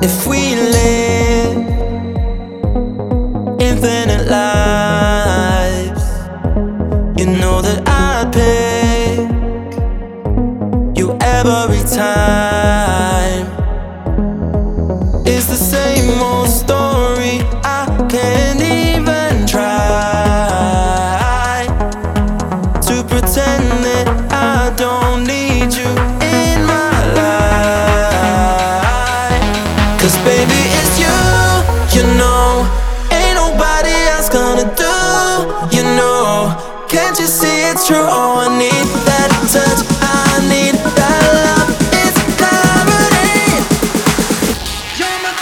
If we live infinite lives, you know that I'd pick you every time. It's the same old story, I can't even try to pretend that I don't need you in my life. 'Cause baby, it's you, you know, ain't nobody else gonna do, you know. Can't you see it's true? Oh, I need that touch, I need that love. It's gravity. You're my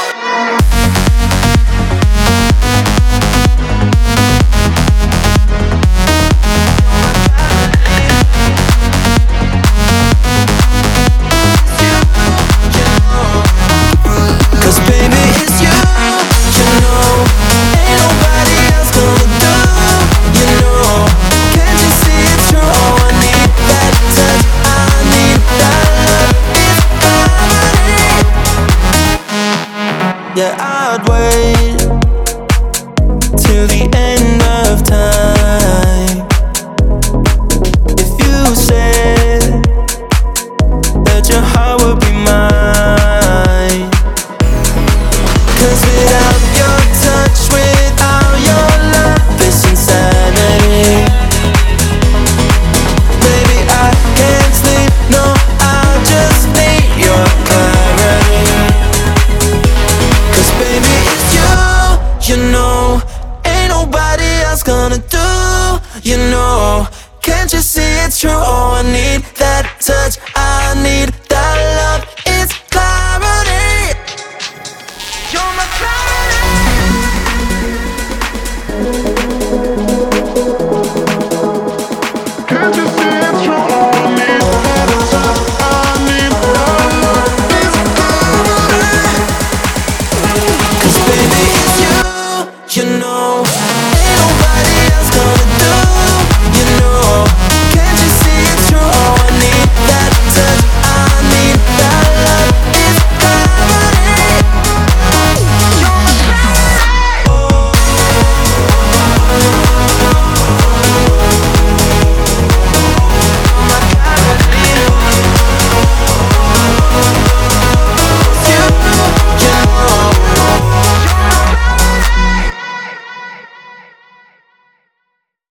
yeah, I'd wait till the end of time if you said that your heart would be mine. 'Cause without your touch, without your love, it's insanity. Baby, I can't sleep, no, I just need your clarity. Baby, it's you, you know, ain't nobody else gonna do, you know. Can't you see it's true? Oh, I need that touch, I need